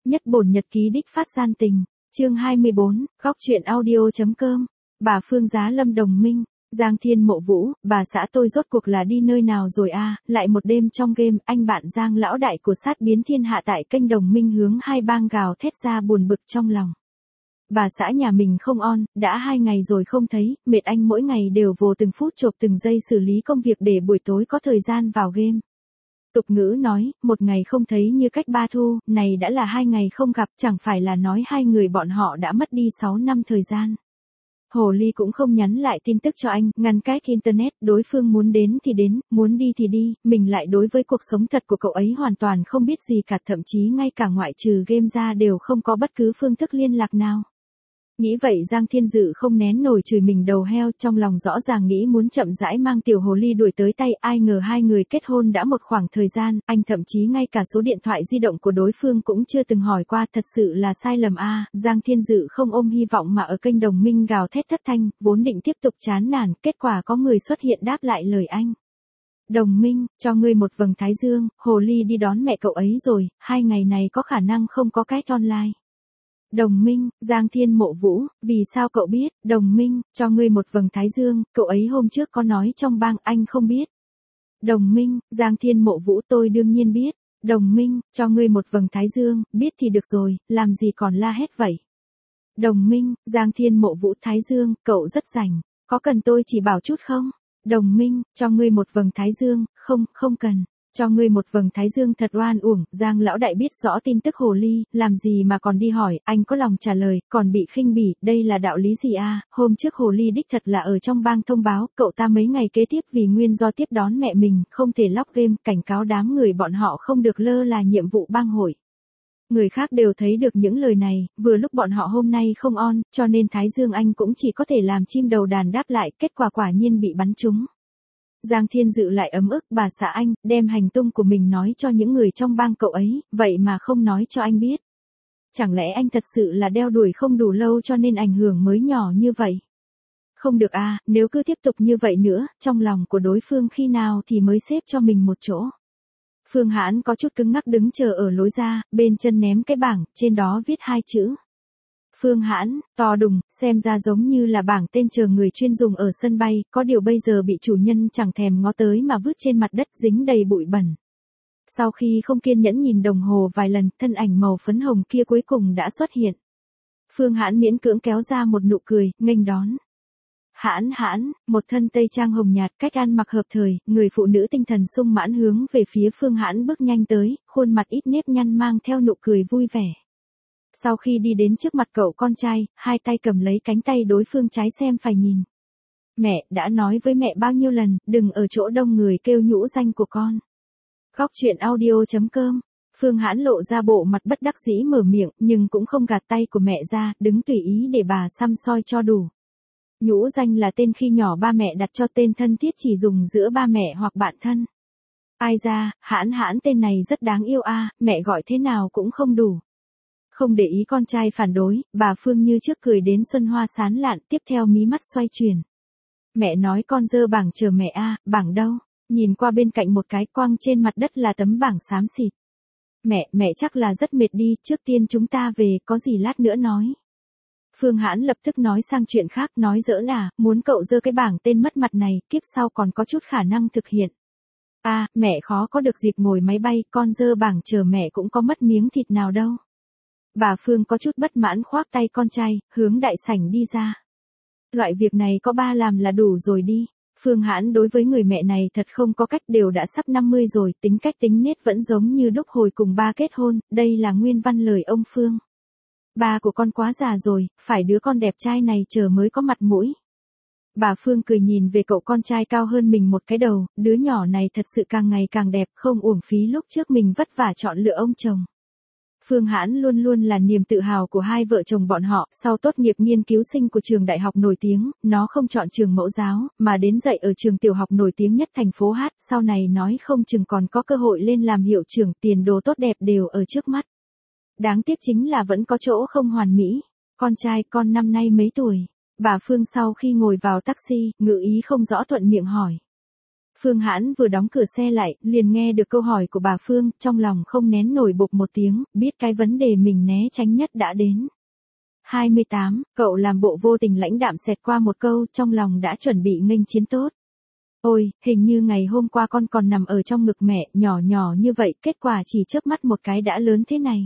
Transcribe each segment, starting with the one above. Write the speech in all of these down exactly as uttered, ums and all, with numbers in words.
Nhất bổn nhật ký đích phát gian tình, chương hai mươi bốn, góc truyện audio.com, bà Phương Giá Lâm Đồng Minh, Giang Thiên Mộ Vũ, bà xã tôi rốt cuộc là đi nơi nào rồi a? Lại một đêm trong game, anh bạn Giang lão đại của sát biến thiên hạ tại kênh Đồng Minh hướng hai bang gào thét ra buồn bực trong lòng. Bà xã nhà mình không on, đã hai ngày rồi không thấy, mệt anh mỗi ngày đều vồ từng phút chộp từng giây xử lý công việc để buổi tối có thời gian vào game. Tục ngữ nói, một ngày không thấy như cách ba thu, này đã là hai ngày không gặp, chẳng phải là nói hai người bọn họ đã mất đi sáu năm thời gian. Hồ Ly cũng không nhắn lại tin tức cho anh, ngăn cách internet, đối phương muốn đến thì đến, muốn đi thì đi, mình lại đối với cuộc sống thật của cậu ấy hoàn toàn không biết gì cả, thậm chí ngay cả ngoại trừ game ra đều không có bất cứ phương thức liên lạc nào. Nghĩ vậy Giang Thiên Dự không nén nổi chửi mình đầu heo, trong lòng rõ ràng nghĩ muốn chậm rãi mang tiểu hồ ly đuổi tới tay, ai ngờ hai người kết hôn đã một khoảng thời gian, anh thậm chí ngay cả số điện thoại di động của đối phương cũng chưa từng hỏi qua, thật sự là sai lầm a. Giang Thiên Dự không ôm hy vọng mà ở kênh Đồng Minh gào thét thất thanh, vốn định tiếp tục chán nản, kết quả có người xuất hiện đáp lại lời anh. Đồng Minh, cho ngươi một vầng thái dương, hồ ly đi đón mẹ cậu ấy rồi, hai ngày này có khả năng không có cách online. Đồng Minh, Giang Thiên Mộ Vũ, vì sao cậu biết? Đồng Minh, cho ngươi một vầng thái dương, cậu ấy hôm trước có nói trong bang, anh không biết. Đồng Minh, Giang Thiên Mộ Vũ, tôi đương nhiên biết. Đồng Minh, cho ngươi một vầng thái dương, biết thì được rồi, làm gì còn la hét vậy. Đồng Minh, Giang Thiên Mộ Vũ, thái dương, cậu rất rảnh, có cần tôi chỉ bảo chút không? Đồng Minh, cho ngươi một vầng thái dương, không, không cần. Cho ngươi một vầng thái dương thật oan uổng, Giang lão đại biết rõ tin tức hồ ly, làm gì mà còn đi hỏi, anh có lòng trả lời, còn bị khinh bỉ, đây là đạo lý gì a? Hôm trước hồ ly đích thật là ở trong bang thông báo, cậu ta mấy ngày kế tiếp vì nguyên do tiếp đón mẹ mình, không thể log game, cảnh cáo đám người bọn họ không được lơ là nhiệm vụ bang hội. Người khác đều thấy được những lời này, vừa lúc bọn họ hôm nay không on, cho nên Thái Dương anh cũng chỉ có thể làm chim đầu đàn đáp lại, kết quả quả nhiên bị bắn trúng. Giang Thiên Dự lại ấm ức, bà xã anh, đem hành tung của mình nói cho những người trong bang cậu ấy, vậy mà không nói cho anh biết. Chẳng lẽ anh thật sự là đeo đuổi không đủ lâu cho nên ảnh hưởng mới nhỏ như vậy? Không được à, nếu cứ tiếp tục như vậy nữa, trong lòng của đối phương khi nào thì mới xếp cho mình một chỗ. Phương Hãn có chút cứng ngắc đứng chờ ở lối ra, bên chân ném cái bảng, trên đó viết hai chữ. Phương Hãn, to đùng, xem ra giống như là bảng tên chờ người chuyên dùng ở sân bay, có điều bây giờ bị chủ nhân chẳng thèm ngó tới mà vứt trên mặt đất dính đầy bụi bẩn. Sau khi không kiên nhẫn nhìn đồng hồ vài lần, thân ảnh màu phấn hồng kia cuối cùng đã xuất hiện. Phương Hãn miễn cưỡng kéo ra một nụ cười, nghênh đón. Hãn Hãn, một thân tây trang hồng nhạt, cách ăn mặc hợp thời, người phụ nữ tinh thần sung mãn hướng về phía Phương Hãn bước nhanh tới, khuôn mặt ít nếp nhăn mang theo nụ cười vui vẻ. Sau khi đi đến trước mặt cậu con trai, hai tay cầm lấy cánh tay đối phương trái xem phải nhìn. Mẹ, đã nói với mẹ bao nhiêu lần, đừng ở chỗ đông người kêu nhũ danh của con. Góc truyện audio.com, Phương Hãn lộ ra bộ mặt bất đắc dĩ mở miệng, nhưng cũng không gạt tay của mẹ ra, đứng tùy ý để bà xăm soi cho đủ. Nhũ danh là tên khi nhỏ ba mẹ đặt cho, tên thân thiết chỉ dùng giữa ba mẹ hoặc bạn thân. Ai ra, Hãn Hãn tên này rất đáng yêu a, mẹ gọi thế nào cũng không đủ. Không để ý con trai phản đối, bà Phương như trước cười đến xuân hoa sán lạn, tiếp theo mí mắt xoay chuyển. Mẹ nói con dơ bảng chờ mẹ a, bảng đâu? Nhìn qua bên cạnh một cái, quăng trên mặt đất là tấm bảng xám xịt. Mẹ, mẹ chắc là rất mệt đi, trước tiên chúng ta về, có gì lát nữa nói. Phương Hãn lập tức nói sang chuyện khác, nói giỡn là, muốn cậu dơ cái bảng tên mất mặt này, kiếp sau còn có chút khả năng thực hiện. À, mẹ khó có được dịp ngồi máy bay, con dơ bảng chờ mẹ cũng có mất miếng thịt nào đâu. Bà Phương có chút bất mãn khoác tay con trai, hướng đại sảnh đi ra. Loại việc này có ba làm là đủ rồi đi. Phương Hãn đối với người mẹ này thật không có cách, đều đã sắp năm mươi rồi, tính cách tính nết vẫn giống như lúc hồi cùng ba kết hôn, đây là nguyên văn lời ông Phương. Ba của con quá già rồi, phải đứa con đẹp trai này chờ mới có mặt mũi. Bà Phương cười nhìn về cậu con trai cao hơn mình một cái đầu, đứa nhỏ này thật sự càng ngày càng đẹp, không uổng phí lúc trước mình vất vả chọn lựa ông chồng. Phương Hãn luôn luôn là niềm tự hào của hai vợ chồng bọn họ, sau tốt nghiệp nghiên cứu sinh của trường đại học nổi tiếng, nó không chọn trường mẫu giáo, mà đến dạy ở trường tiểu học nổi tiếng nhất thành phố Hát, sau này nói không chừng còn có cơ hội lên làm hiệu trưởng, tiền đồ tốt đẹp đều ở trước mắt. Đáng tiếc chính là vẫn có chỗ không hoàn mỹ. Con trai con năm nay mấy tuổi? Bà Phương sau khi ngồi vào taxi, ngự ý không rõ thuận miệng hỏi. Phương Hãn vừa đóng cửa xe lại, liền nghe được câu hỏi của bà Phương, trong lòng không nén nổi bục một tiếng, biết cái vấn đề mình né tránh nhất đã đến. hai mươi tám, cậu làm bộ vô tình lãnh đạm xẹt qua một câu, trong lòng đã chuẩn bị nghênh chiến tốt. Ôi, hình như ngày hôm qua con còn nằm ở trong ngực mẹ, nhỏ nhỏ như vậy, kết quả chỉ chớp mắt một cái đã lớn thế này.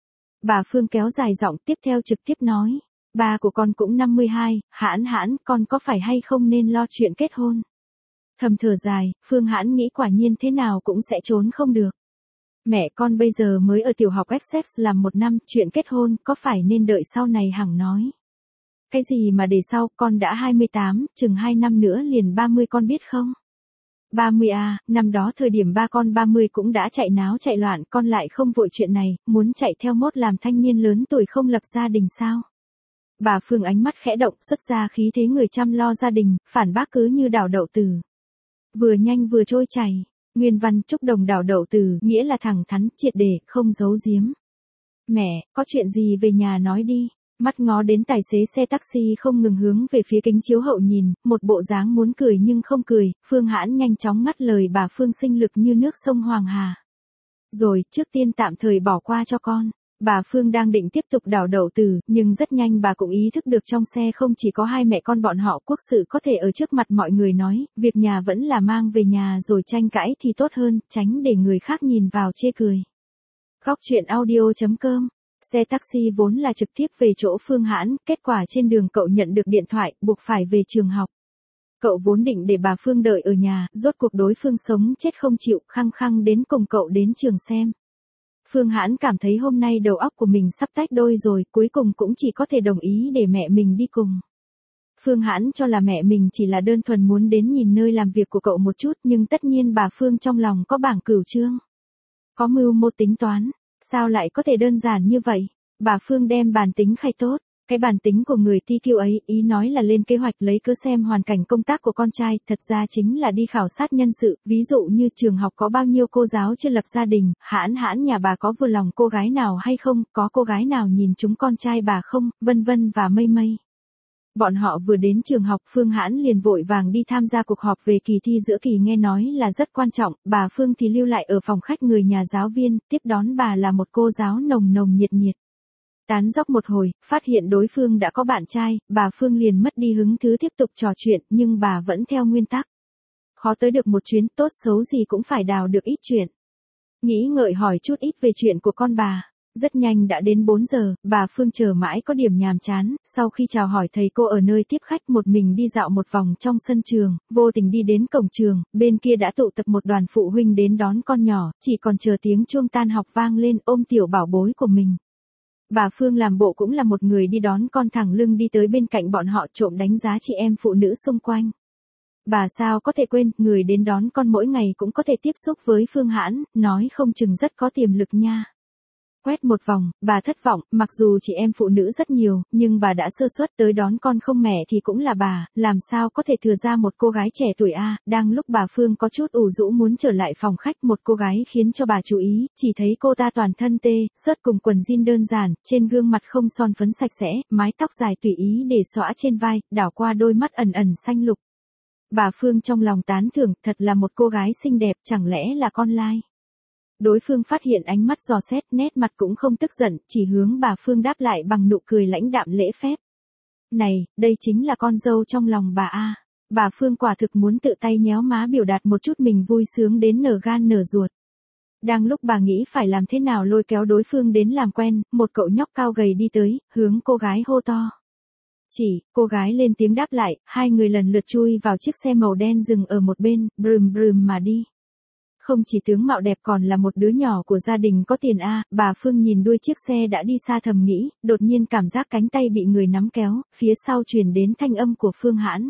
Bà Phương kéo dài giọng tiếp theo trực tiếp nói, ba của con cũng năm mươi hai, Hãn Hãn, con có phải hay không nên lo chuyện kết hôn? Thầm thở dài, Phương Hãn nghĩ quả nhiên thế nào cũng sẽ trốn không được. Mẹ con bây giờ mới ở tiểu học ép ép làm một năm, chuyện kết hôn có phải nên đợi sau này hằng nói. Cái gì mà để sau, con đã hai mươi tám, chừng hai năm nữa liền ba mươi con biết không? ba mươi à, năm đó thời điểm ba con ba mươi cũng đã chạy náo chạy loạn, con lại không vội chuyện này, muốn chạy theo mốt làm thanh niên lớn tuổi không lập gia đình sao? Bà Phương ánh mắt khẽ động, xuất ra khí thế người chăm lo gia đình, phản bác cứ như đảo đậu tử. Vừa nhanh vừa trôi chảy, nguyên văn Trúc Đồng đảo đậu tử, nghĩa là thẳng thắn, triệt để, không giấu giếm. Mẹ, có chuyện gì về nhà nói đi. Mắt ngó đến tài xế xe taxi không ngừng hướng về phía kính chiếu hậu nhìn, một bộ dáng muốn cười nhưng không cười, Phương Hãn nhanh chóng ngắt lời bà Phương sinh lực như nước sông Hoàng Hà. Rồi, trước tiên tạm thời bỏ qua cho con. Bà Phương đang định tiếp tục đảo đậu tử, nhưng rất nhanh bà cũng ý thức được trong xe không chỉ có hai mẹ con bọn họ, quốc sự có thể ở trước mặt mọi người nói, việc nhà vẫn là mang về nhà rồi tranh cãi thì tốt hơn, tránh để người khác nhìn vào chê cười. Góc truyện audio chấm com. Xe taxi vốn là trực tiếp về chỗ Phương Hãn, kết quả trên đường cậu nhận được điện thoại, buộc phải về trường học. Cậu vốn định để bà Phương đợi ở nhà, rốt cuộc đối phương sống chết không chịu, khăng khăng đến cùng cậu đến trường xem. Phương Hãn cảm thấy hôm nay đầu óc của mình sắp tách đôi rồi, cuối cùng cũng chỉ có thể đồng ý để mẹ mình đi cùng. Phương Hãn cho là mẹ mình chỉ là đơn thuần muốn đến nhìn nơi làm việc của cậu một chút, nhưng tất nhiên bà Phương trong lòng có bảng cửu chương. Có mưu mô tính toán. Sao lại có thể đơn giản như vậy? Bà Phương đem bản tính khai tốt. Cái bản tính của người ti kiêu ấy, ý nói là lên kế hoạch lấy cớ xem hoàn cảnh công tác của con trai, thật ra chính là đi khảo sát nhân sự, ví dụ như trường học có bao nhiêu cô giáo chưa lập gia đình, Hãn Hãn nhà bà có vừa lòng cô gái nào hay không, có cô gái nào nhìn chúng con trai bà không, vân vân và mây mây. Bọn họ vừa đến trường học, Phương Hãn liền vội vàng đi tham gia cuộc họp về kỳ thi giữa kỳ nghe nói là rất quan trọng, bà Phương thì lưu lại ở phòng khách người nhà giáo viên, tiếp đón bà là một cô giáo nồng nồng nhiệt nhiệt. Tán dóc một hồi, phát hiện đối phương đã có bạn trai, bà Phương liền mất đi hứng thú tiếp tục trò chuyện, nhưng bà vẫn theo nguyên tắc. Khó tới được một chuyến, tốt xấu gì cũng phải đào được ít chuyện. Nghĩ ngợi hỏi chút ít về chuyện của con bà. Rất nhanh đã đến bốn giờ, bà Phương chờ mãi có điểm nhàm chán, sau khi chào hỏi thầy cô ở nơi tiếp khách một mình đi dạo một vòng trong sân trường, vô tình đi đến cổng trường, bên kia đã tụ tập một đoàn phụ huynh đến đón con nhỏ, chỉ còn chờ tiếng chuông tan học vang lên ôm tiểu bảo bối của mình. Bà Phương làm bộ cũng là một người đi đón con thẳng lưng đi tới bên cạnh bọn họ trộm đánh giá chị em phụ nữ xung quanh. Bà sao có thể quên, người đến đón con mỗi ngày cũng có thể tiếp xúc với Phương Hãn, nói không chừng rất có tiềm lực nha. Quét một vòng, bà thất vọng, mặc dù chị em phụ nữ rất nhiều, nhưng bà đã sơ suất tới đón con không mẹ thì cũng là bà, làm sao có thể thừa ra một cô gái trẻ tuổi a. Đang lúc bà Phương có chút ủ rũ muốn trở lại phòng khách, một cô gái khiến cho bà chú ý, chỉ thấy cô ta toàn thân tê, sớt cùng quần jean đơn giản, trên gương mặt không son phấn sạch sẽ, mái tóc dài tùy ý để xõa trên vai, đảo qua đôi mắt ẩn ẩn xanh lục. Bà Phương trong lòng tán thưởng, thật là một cô gái xinh đẹp, chẳng lẽ là con lai. Đối phương phát hiện ánh mắt dò xét, nét mặt cũng không tức giận, chỉ hướng bà Phương đáp lại bằng nụ cười lãnh đạm lễ phép. Này, đây chính là con dâu trong lòng bà a. Bà Phương quả thực muốn tự tay nhéo má biểu đạt một chút mình vui sướng đến nở gan nở ruột. Đang lúc bà nghĩ phải làm thế nào lôi kéo đối phương đến làm quen, một cậu nhóc cao gầy đi tới, hướng cô gái hô to. Chỉ, cô gái lên tiếng đáp lại, hai người lần lượt chui vào chiếc xe màu đen dừng ở một bên, brum brum mà đi. Không chỉ tướng mạo đẹp còn là một đứa nhỏ của gia đình có tiền a. Bà Phương nhìn đuôi chiếc xe đã đi xa thầm nghĩ, đột nhiên cảm giác cánh tay bị người nắm kéo, phía sau truyền đến thanh âm của Phương Hãn.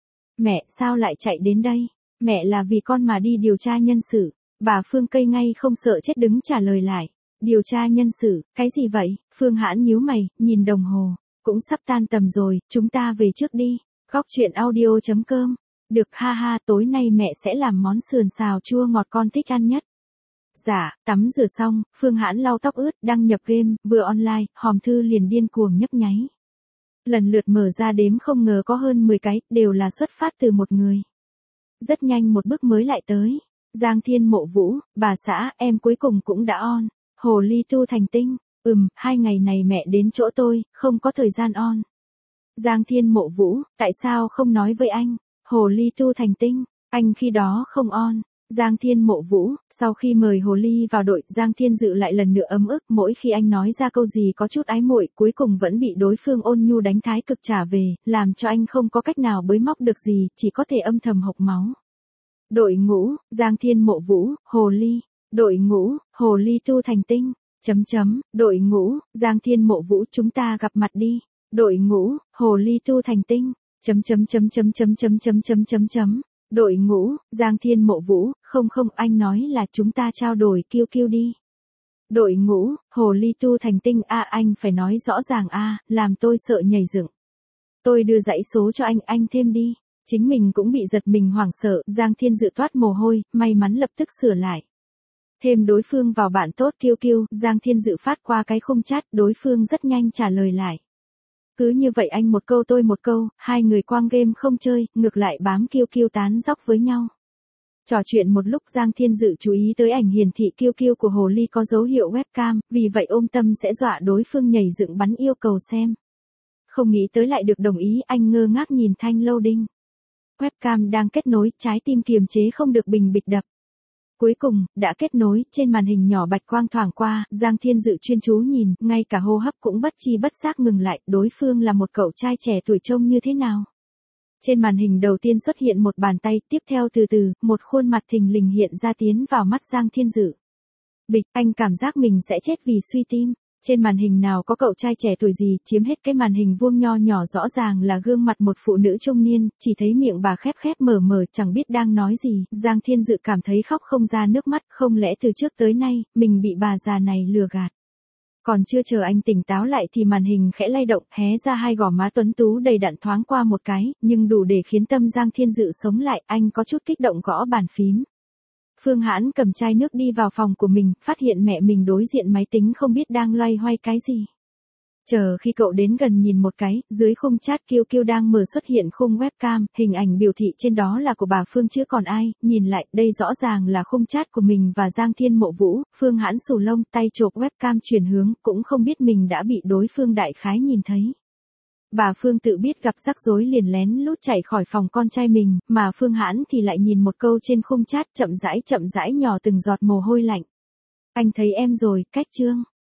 Mẹ, sao lại chạy đến đây? Mẹ là vì con mà đi điều tra nhân sự. Bà Phương cây ngay không sợ chết đứng trả lời lại. Điều tra nhân sự, cái gì vậy? Phương Hãn nhíu mày, nhìn đồng hồ. Cũng sắp tan tầm rồi, chúng ta về trước đi. Góc truyện audio chấm com. Được ha ha, tối nay mẹ sẽ làm món sườn xào chua ngọt con thích ăn nhất. Dạ, tắm rửa xong, Phương Hãn lau tóc ướt, đăng nhập game, vừa online, hòm thư liền điên cuồng nhấp nháy. Lần lượt mở ra đếm không ngờ có hơn mười cái, đều là xuất phát từ một người. Rất nhanh một bước mới lại tới. Giang Thiên Mộ Vũ, bà xã, em cuối cùng cũng đã on. Hồ ly tu thành tinh. Ừm, hai ngày này mẹ đến chỗ tôi, không có thời gian on. Giang Thiên Mộ Vũ, tại sao không nói với anh? Hồ ly tu thành tinh, anh khi đó không on. Giang Thiên Mộ Vũ, sau khi mời Hồ ly vào đội, Giang Thiên Dự lại lần nữa ấm ức, mỗi khi anh nói ra câu gì có chút ái muội, cuối cùng vẫn bị đối phương ôn nhu đánh thái cực trả về, làm cho anh không có cách nào bới móc được gì, chỉ có thể âm thầm hộc máu. Đội ngũ, Giang Thiên Mộ Vũ, Hồ ly. Đội ngũ, Hồ ly tu thành tinh. Chấm chấm, đội ngũ, Giang Thiên Mộ Vũ, chúng ta gặp mặt đi. Đội ngũ, Hồ ly tu thành tinh. Chấm chấm chấm chấm chấm chấm chấm chấm chấm chấm. Đội ngũ, Giang Thiên Mộ Vũ, không không, anh nói là chúng ta trao đổi kiêu kiêu đi. Đội ngũ, Hồ ly tu thành tinh, a à, anh phải nói rõ ràng a, à, làm tôi sợ nhảy dựng. Tôi đưa dãy số cho anh, anh thêm đi. Chính mình cũng bị giật mình hoảng sợ, Giang Thiên Dự toát mồ hôi, may mắn lập tức sửa lại. Thêm đối phương vào bạn tốt kiêu kiêu, Giang Thiên Dự phát qua cái khung chat, đối phương rất nhanh trả lời lại. Cứ như vậy anh một câu tôi một câu, hai người quang game không chơi, ngược lại bám kiêu kiêu tán dóc với nhau. Trò chuyện một lúc Giang Thiên Dự chú ý tới ảnh hiển thị kiêu kiêu của Hồ ly có dấu hiệu webcam, vì vậy ôm tâm sẽ dọa đối phương nhảy dựng bắn yêu cầu xem. Không nghĩ tới lại được đồng ý, anh ngơ ngác nhìn thanh loading. Webcam đang kết nối, trái tim kiềm chế không được bình bịch đập. Cuối cùng, đã kết nối, trên màn hình nhỏ bạch quang thoảng qua, Giang Thiên Dự chuyên chú nhìn, ngay cả hô hấp cũng bất chi bất giác ngừng lại, đối phương là một cậu trai trẻ tuổi trông như thế nào. Trên màn hình đầu tiên xuất hiện một bàn tay, tiếp theo từ từ, một khuôn mặt thình lình hiện ra tiến vào mắt Giang Thiên Dự. Bịch, anh cảm giác mình sẽ chết vì suy tim. Trên màn hình nào có cậu trai trẻ tuổi gì, chiếm hết cái màn hình vuông nho nhỏ rõ ràng là gương mặt một phụ nữ trung niên, chỉ thấy miệng bà khép khép mở mở chẳng biết đang nói gì, Giang Thiên Dự cảm thấy khóc không ra nước mắt, không lẽ từ trước tới nay, mình bị bà già này lừa gạt. Còn chưa chờ anh tỉnh táo lại thì màn hình khẽ lay động, hé ra hai gò má tuấn tú đầy đặn thoáng qua một cái, nhưng đủ để khiến tâm Giang Thiên Dự sống lại, anh có chút kích động gõ bàn phím. Phương Hãn cầm chai nước đi vào phòng của mình, phát hiện mẹ mình đối diện máy tính không biết đang loay hoay cái gì. Chờ khi cậu đến gần nhìn một cái, dưới khung chat kiêu kiêu đang mở xuất hiện khung webcam, hình ảnh biểu thị trên đó là của bà Phương chứ còn ai, nhìn lại, đây rõ ràng là khung chat của mình và Giang Thiên Mộ Vũ, Phương Hãn xù lông, tay chộp webcam chuyển hướng, cũng không biết mình đã bị đối phương đại khái nhìn thấy. Bà Phương tự biết gặp rắc rối liền lén lút chạy khỏi phòng con trai mình, mà Phương Hãn thì lại nhìn một câu trên khung chat chậm rãi chậm rãi nhỏ từng giọt mồ hôi lạnh. Anh thấy em rồi, cách chương.